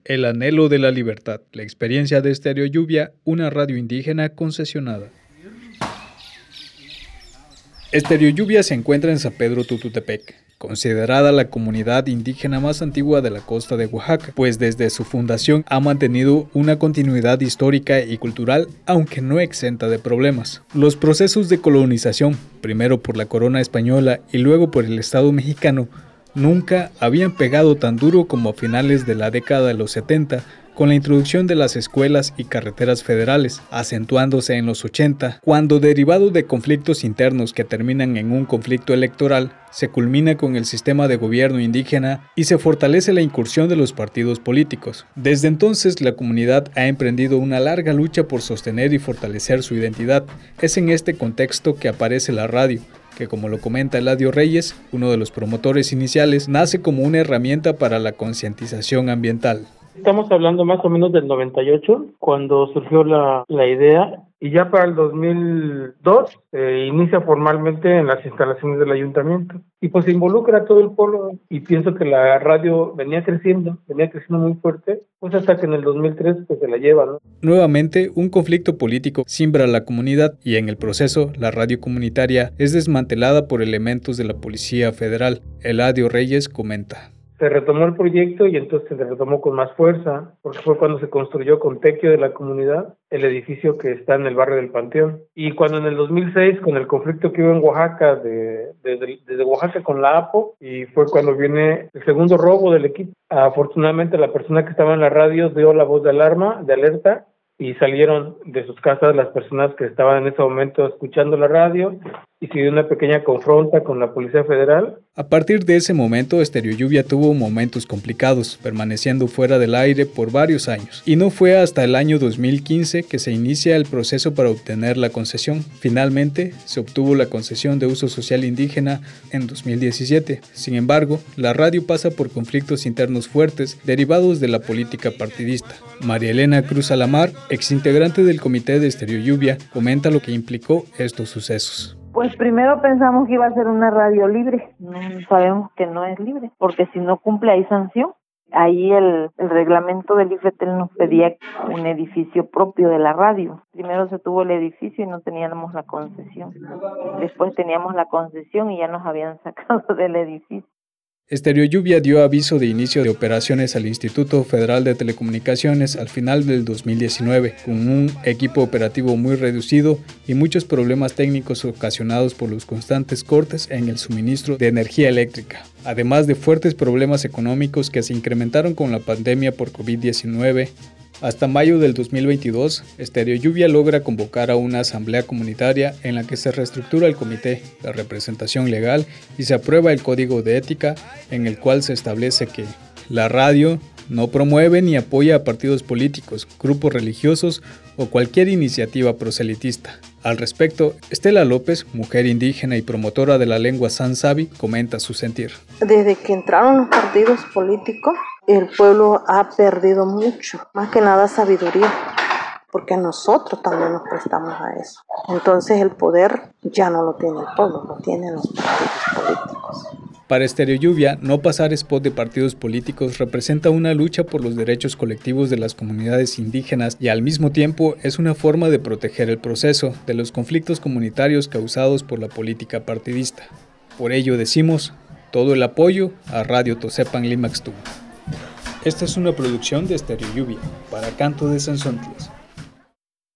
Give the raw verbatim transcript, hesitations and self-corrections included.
El anhelo de la libertad, la experiencia de Estéreo Lluvia, una radio indígena concesionada. Estéreo Lluvia se encuentra en San Pedro Tututepec, considerada la comunidad indígena más antigua de la costa de Oaxaca, pues desde su fundación ha mantenido una continuidad histórica y cultural, aunque no exenta de problemas. Los procesos de colonización, primero por la corona española y luego por el Estado mexicano, nunca habían pegado tan duro como a finales de la década de los setenta, con la introducción de las escuelas y carreteras federales, acentuándose en los ochenta, cuando, derivado de conflictos internos que terminan en un conflicto electoral, se culmina con el sistema de gobierno indígena y se fortalece la incursión de los partidos políticos. Desde entonces, la comunidad ha emprendido una larga lucha por sostener y fortalecer su identidad. Es en este contexto que aparece la radio, que, como lo comenta Eladio Reyes, uno de los promotores iniciales, nace como una herramienta para la concientización ambiental. Estamos hablando más o menos del noventa y ocho, cuando surgió la, la idea, y ya para el dos mil dos eh, inicia formalmente en las instalaciones del ayuntamiento. Y pues se involucra a todo el pueblo, y pienso que la radio venía creciendo, venía creciendo muy fuerte, pues hasta que en el dos mil tres pues se la lleva, ¿no? Nuevamente, un conflicto político simbra a la comunidad, y en el proceso, la radio comunitaria es desmantelada por elementos de la Policía Federal. Eladio Reyes comenta. Se retomó el proyecto y entonces se retomó con más fuerza, porque fue cuando se construyó con tequio de la comunidad el edificio que está en el barrio del Panteón. Y cuando en el dos mil seis, con el conflicto que hubo en Oaxaca, de, de, desde Oaxaca con la A P O, y fue cuando viene el segundo robo del equipo. Afortunadamente la persona que estaba en la radio dio la voz de alarma, de alerta, y salieron de sus casas las personas que estaban en ese momento escuchando la radio, y se dio una pequeña confronta con la Policía Federal. A partir de ese momento, Estéreo Lluvia tuvo momentos complicados, permaneciendo fuera del aire por varios años. Y no fue hasta el año dos mil quince que se inicia el proceso para obtener la concesión. Finalmente, se obtuvo la concesión de uso social indígena en dos mil diecisiete. Sin embargo, la radio pasa por conflictos internos fuertes derivados de la política partidista. María Elena Cruz Alamar, exintegrante del comité de Estéreo Lluvia, comenta lo que implicó estos sucesos. Pues primero pensamos que iba a ser una radio libre, no sabemos que no es libre, porque si no cumple hay sanción. Ahí el, el reglamento del IFETEL nos pedía un edificio propio de la radio. Primero se tuvo el edificio y no teníamos la concesión. Después teníamos la concesión y ya nos habían sacado del edificio. Estéreo Lluvia dio aviso de inicio de operaciones al Instituto Federal de Telecomunicaciones al final del dos mil diecinueve, con un equipo operativo muy reducido y muchos problemas técnicos ocasionados por los constantes cortes en el suministro de energía eléctrica, además de fuertes problemas económicos que se incrementaron con la pandemia por COVID diecinueve. Hasta mayo del dos mil veintidós, Estéreo Lluvia logra convocar a una asamblea comunitaria en la que se reestructura el comité, la representación legal y se aprueba el código de ética en el cual se establece que la radio no promueve ni apoya a partidos políticos, grupos religiosos o cualquier iniciativa proselitista. Al respecto, Estela López, mujer indígena y promotora de la lengua San-Sabi, comenta su sentir. Desde que entraron los partidos políticos, el pueblo ha perdido mucho, más que nada sabiduría, porque nosotros también nos prestamos a eso. Entonces el poder ya no lo tiene el pueblo, lo tienen los partidos políticos. Para Estéreo Lluvia, no pasar spot de partidos políticos representa una lucha por los derechos colectivos de las comunidades indígenas y al mismo tiempo es una forma de proteger el proceso de los conflictos comunitarios causados por la política partidista. Por ello decimos todo el apoyo a Radio Tosepan Limaxtu. Esta es una producción de Estéreo Lluvia para Canto de Sanzontles.